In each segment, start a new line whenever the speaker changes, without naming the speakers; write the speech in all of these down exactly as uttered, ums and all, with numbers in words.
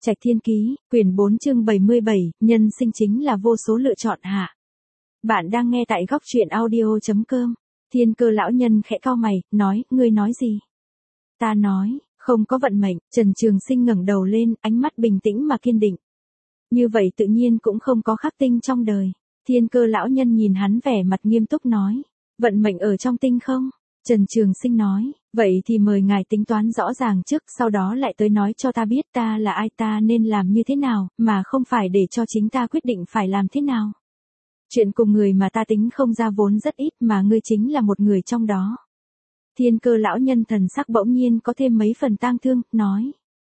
Trạch Thiên Ký, quyển bốn chương bảy mươi bảy, nhân sinh chính là vô số lựa chọn hạ. Bạn đang nghe tại góc truyện audio.com. Thiên Cơ lão nhân khẽ cau mày, nói, ngươi nói gì? Ta nói, không có vận mệnh. Trần Trường Sinh ngẩng đầu lên, ánh mắt bình tĩnh mà kiên định. Như vậy tự nhiên cũng không có khắc tinh trong đời. Thiên Cơ lão nhân nhìn hắn vẻ mặt nghiêm túc nói, vận mệnh ở trong tinh không? Trần Trường Sinh nói, vậy thì mời ngài tính toán rõ ràng trước, sau đó lại tới nói cho ta biết ta là ai, ta nên làm như thế nào, mà không phải để cho chính ta quyết định phải làm thế nào. Chuyện cùng người mà ta tính không ra vốn rất ít, mà ngươi chính là một người trong đó. Thiên Cơ lão nhân thần sắc bỗng nhiên có thêm mấy phần tang thương, nói.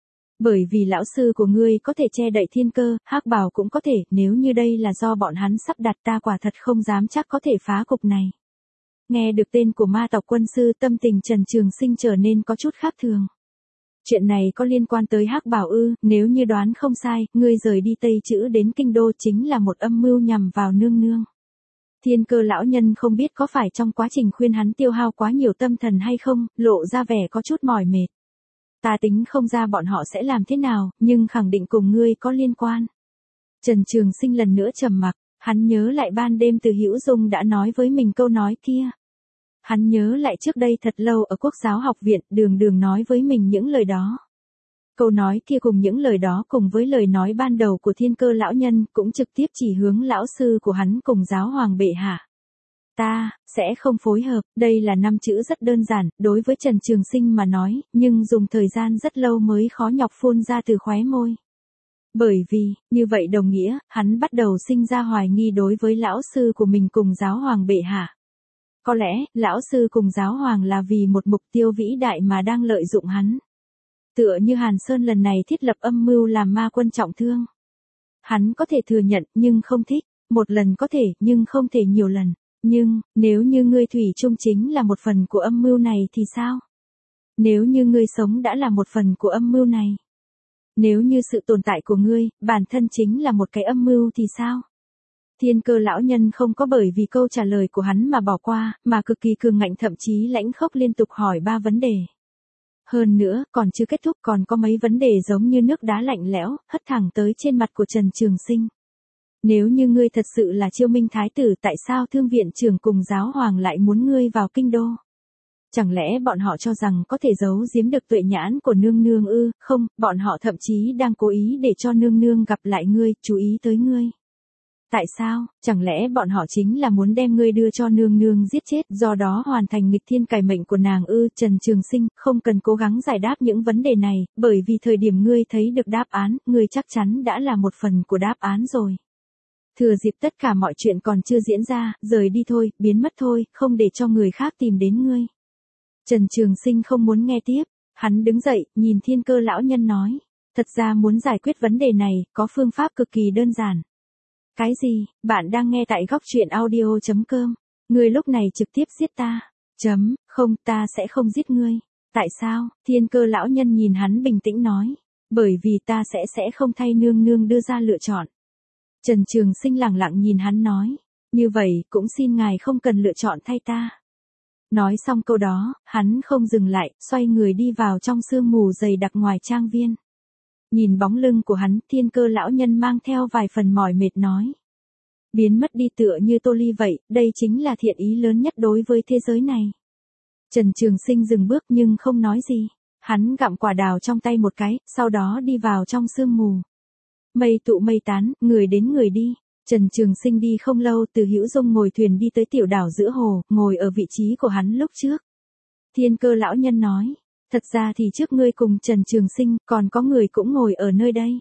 Bởi vì lão sư của ngươi có thể che đậy thiên cơ, Hắc Bảo cũng có thể, nếu như đây là do bọn hắn sắp đặt, ta quả thật không dám chắc có thể phá cục này. Nghe được tên của ma tộc quân sư, tâm tình Trần Trường Sinh trở nên có chút khác thường. Chuyện này có liên quan tới Hắc Bảo ư? Nếu như đoán không sai, ngươi rời đi Tây Chữ đến Kinh Đô chính là một âm mưu nhằm vào nương nương. Thiên Cơ lão nhân không biết có phải trong quá trình khuyên hắn tiêu hao quá nhiều tâm thần hay không, lộ ra vẻ có chút mỏi mệt. Ta tính không ra bọn họ sẽ làm thế nào, nhưng khẳng định cùng ngươi có liên quan. Trần Trường Sinh lần nữa trầm mặc, hắn nhớ lại ban đêm Từ Hữu Dung đã nói với mình câu nói kia. Hắn nhớ lại trước đây thật lâu ở Quốc giáo học viện, Đường Đường nói với mình những lời đó. Câu nói kia cùng những lời đó cùng với lời nói ban đầu của Thiên Cơ lão nhân cũng trực tiếp chỉ hướng lão sư của hắn cùng giáo hoàng bệ hạ. Ta, sẽ không phối hợp, đây là năm chữ rất đơn giản, đối với Trần Trường Sinh mà nói, nhưng dùng thời gian rất lâu mới khó nhọc phun ra từ khóe môi. Bởi vì, như vậy đồng nghĩa, hắn bắt đầu sinh ra hoài nghi đối với lão sư của mình cùng giáo hoàng bệ hạ. Có lẽ, lão sư cùng giáo hoàng là vì một mục tiêu vĩ đại mà đang lợi dụng hắn. Tựa như Hàn Sơn lần này thiết lập âm mưu làm ma quân trọng thương. Hắn có thể thừa nhận, nhưng không thích. Một lần có thể, nhưng không thể nhiều lần. Nhưng, nếu như ngươi thủy chung chính là một phần của âm mưu này thì sao? Nếu như ngươi sống đã là một phần của âm mưu này. Nếu như sự tồn tại của ngươi, bản thân chính là một cái âm mưu thì sao? Thiên Cơ lão nhân không có bởi vì câu trả lời của hắn mà bỏ qua, mà cực kỳ cường ngạnh, thậm chí lãnh khốc liên tục hỏi ba vấn đề. Hơn nữa, còn chưa kết thúc, còn có mấy vấn đề giống như nước đá lạnh lẽo, hất thẳng tới trên mặt của Trần Trường Sinh. Nếu như ngươi thật sự là Chiêu Minh Thái tử, tại sao Thương viện trưởng cùng giáo hoàng lại muốn ngươi vào Kinh Đô? Chẳng lẽ bọn họ cho rằng có thể giấu giếm được tuệ nhãn của nương nương ư? Không, bọn họ thậm chí đang cố ý để cho nương nương gặp lại ngươi, chú ý tới ngươi. Tại sao? Chẳng lẽ bọn họ chính là muốn đem ngươi đưa cho nương nương giết chết, do đó hoàn thành nghịch thiên cải mệnh của nàng ư? Trần Trường Sinh, không cần cố gắng giải đáp những vấn đề này, bởi vì thời điểm ngươi thấy được đáp án, ngươi chắc chắn đã là một phần của đáp án rồi. Thừa dịp tất cả mọi chuyện còn chưa diễn ra, rời đi thôi, biến mất thôi, không để cho người khác tìm đến ngươi. Trần Trường Sinh không muốn nghe tiếp, hắn đứng dậy, nhìn Thiên Cơ lão nhân nói, thật ra muốn giải quyết vấn đề này, có phương pháp cực kỳ đơn giản. Cái gì? Bạn đang nghe tại góc truyện audio.com. Ngươi lúc này trực tiếp giết ta. Chấm, không, ta sẽ không giết ngươi. Tại sao? Thiên Cơ lão nhân nhìn hắn bình tĩnh nói. Bởi vì ta sẽ sẽ không thay nương nương đưa ra lựa chọn. Trần Trường Sinh lẳng lặng nhìn hắn nói. Như vậy, cũng xin ngài không cần lựa chọn thay ta. Nói xong câu đó, hắn không dừng lại, xoay người đi vào trong sương mù dày đặc ngoài trang viên. Nhìn bóng lưng của hắn, Thiên Cơ lão nhân mang theo vài phần mỏi mệt nói. Biến mất đi tựa như Tô Ly vậy, đây chính là thiện ý lớn nhất đối với thế giới này. Trần Trường Sinh dừng bước nhưng không nói gì. Hắn gặm quả đào trong tay một cái, sau đó đi vào trong sương mù. Mây tụ mây tán, người đến người đi. Trần Trường Sinh đi không lâu, Từ Hữu Dung ngồi thuyền đi tới tiểu đảo giữa hồ, ngồi ở vị trí của hắn lúc trước. Thiên Cơ lão nhân nói. Thật ra thì trước ngươi cùng Trần Trường Sinh, còn có người cũng ngồi ở nơi đây.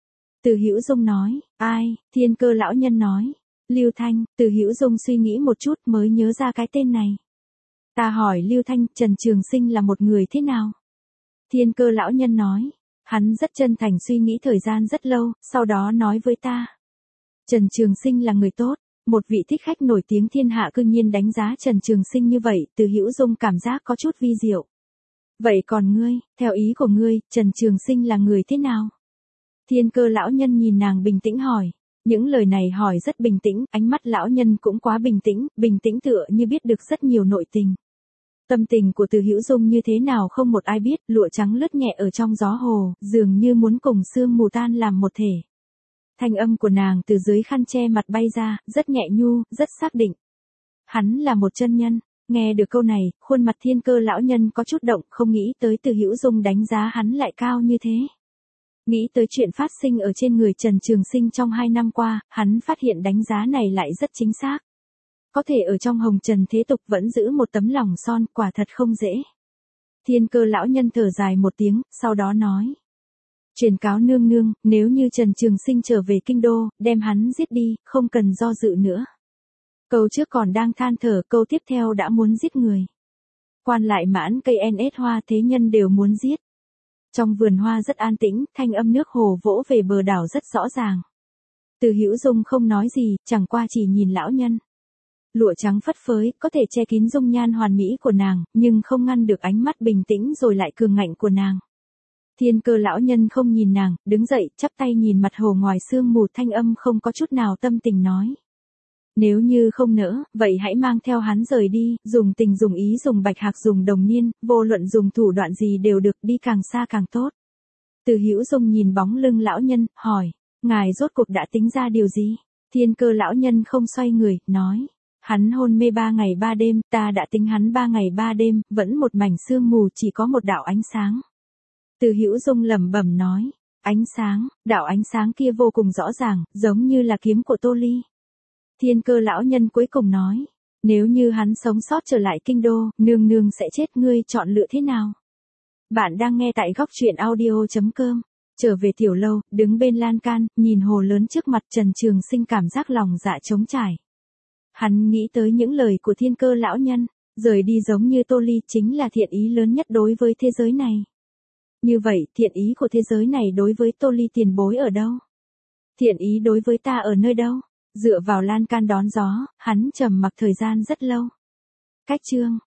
Từ Hữu Dung nói, ai? Thiên Cơ lão nhân nói, Lưu Thanh. Từ Hữu Dung suy nghĩ một chút mới nhớ ra cái tên này. Ta hỏi Lưu Thanh, Trần Trường Sinh là một người thế nào? Thiên Cơ lão nhân nói, hắn rất chân thành suy nghĩ thời gian rất lâu, sau đó nói với ta. Trần Trường Sinh là người tốt, một vị thích khách nổi tiếng thiên hạ cư nhiên đánh giá Trần Trường Sinh như vậy, Từ Hữu Dung cảm giác có chút vi diệu. Vậy còn ngươi, theo ý của ngươi, Trần Trường Sinh là người thế nào? Thiên Cơ lão nhân nhìn nàng bình tĩnh hỏi. Những lời này hỏi rất bình tĩnh, ánh mắt lão nhân cũng quá bình tĩnh, bình tĩnh tựa như biết được rất nhiều nội tình. Tâm tình của Từ Hữu Dung như thế nào không một ai biết, lụa trắng lướt nhẹ ở trong gió hồ, dường như muốn cùng sương mù tan làm một thể. Thanh âm của nàng từ dưới khăn che mặt bay ra, rất nhẹ nhu, rất xác định. Hắn là một chân nhân. Nghe được câu này, khuôn mặt Thiên Cơ lão nhân có chút động, không nghĩ tới Từ Hữu Dung đánh giá hắn lại cao như thế. Nghĩ tới chuyện phát sinh ở trên người Trần Trường Sinh trong hai năm qua, hắn phát hiện đánh giá này lại rất chính xác. Có thể ở trong hồng trần thế tục vẫn giữ một tấm lòng son, quả thật không dễ. Thiên Cơ lão nhân thở dài một tiếng, sau đó nói. Truyền cáo nương nương, nếu như Trần Trường Sinh trở về kinh đô, đem hắn giết đi, không cần do dự nữa. Câu trước còn đang than thở, câu tiếp theo đã muốn giết người. Quan lại mãn cây en ét hoa thế nhân đều muốn giết. Trong vườn hoa rất an tĩnh, thanh âm nước hồ vỗ về bờ đảo rất rõ ràng. Từ Hữu Dung không nói gì, chẳng qua chỉ nhìn lão nhân. Lụa trắng phất phới, có thể che kín dung nhan hoàn mỹ của nàng, nhưng không ngăn được ánh mắt bình tĩnh rồi lại cường ngạnh của nàng. Thiên Cơ lão nhân không nhìn nàng, đứng dậy, chắp tay nhìn mặt hồ ngoài sương mù, thanh âm không có chút nào tâm tình nói. Nếu như không nỡ, vậy hãy mang theo hắn rời đi, dùng tình dùng ý dùng bạch hạc dùng đồng niên, vô luận dùng thủ đoạn gì đều được, đi càng xa càng tốt. Từ Hữu Dung nhìn bóng lưng lão nhân, hỏi, ngài rốt cuộc đã tính ra điều gì? Thiên Cơ lão nhân không xoay người, nói, hắn hôn mê ba ngày ba đêm, ta đã tính hắn ba ngày ba đêm, vẫn một mảnh sương mù chỉ có một đạo ánh sáng. Từ Hữu Dung lẩm bẩm nói, ánh sáng, đạo ánh sáng kia vô cùng rõ ràng, giống như là kiếm của Tô Ly. Thiên Cơ lão nhân cuối cùng nói, nếu như hắn sống sót trở lại kinh đô, nương nương sẽ chết, ngươi chọn lựa thế nào? Bạn đang nghe tại góc truyện audio chấm com. Trở về tiểu lâu, đứng bên lan can, nhìn hồ lớn trước mặt, Trần Trường Sinh cảm giác lòng dạ trống trải. Hắn nghĩ tới những lời của Thiên Cơ lão nhân, rời đi giống như Tô Ly chính là thiện ý lớn nhất đối với thế giới này. Như vậy, thiện ý của thế giới này đối với Tô Ly tiền bối ở đâu? Thiện ý đối với ta ở nơi đâu? Dựa vào lan can đón gió, hắn trầm mặc thời gian rất lâu. Cách chương